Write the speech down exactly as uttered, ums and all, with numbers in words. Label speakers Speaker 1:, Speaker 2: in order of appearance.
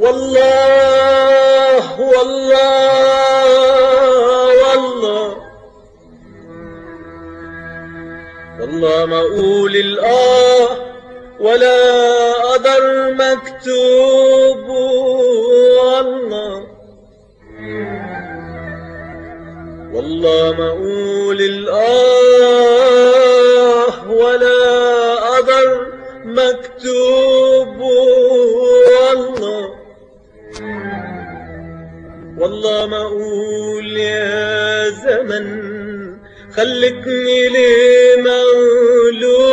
Speaker 1: والله والله والله والله ما أقول الآه ولا قدر مكتوب. والله والله ما أقول الآه ولا قدر مكتوب. والله والله ما أقول يا زمن خلتني ليه مغلوب.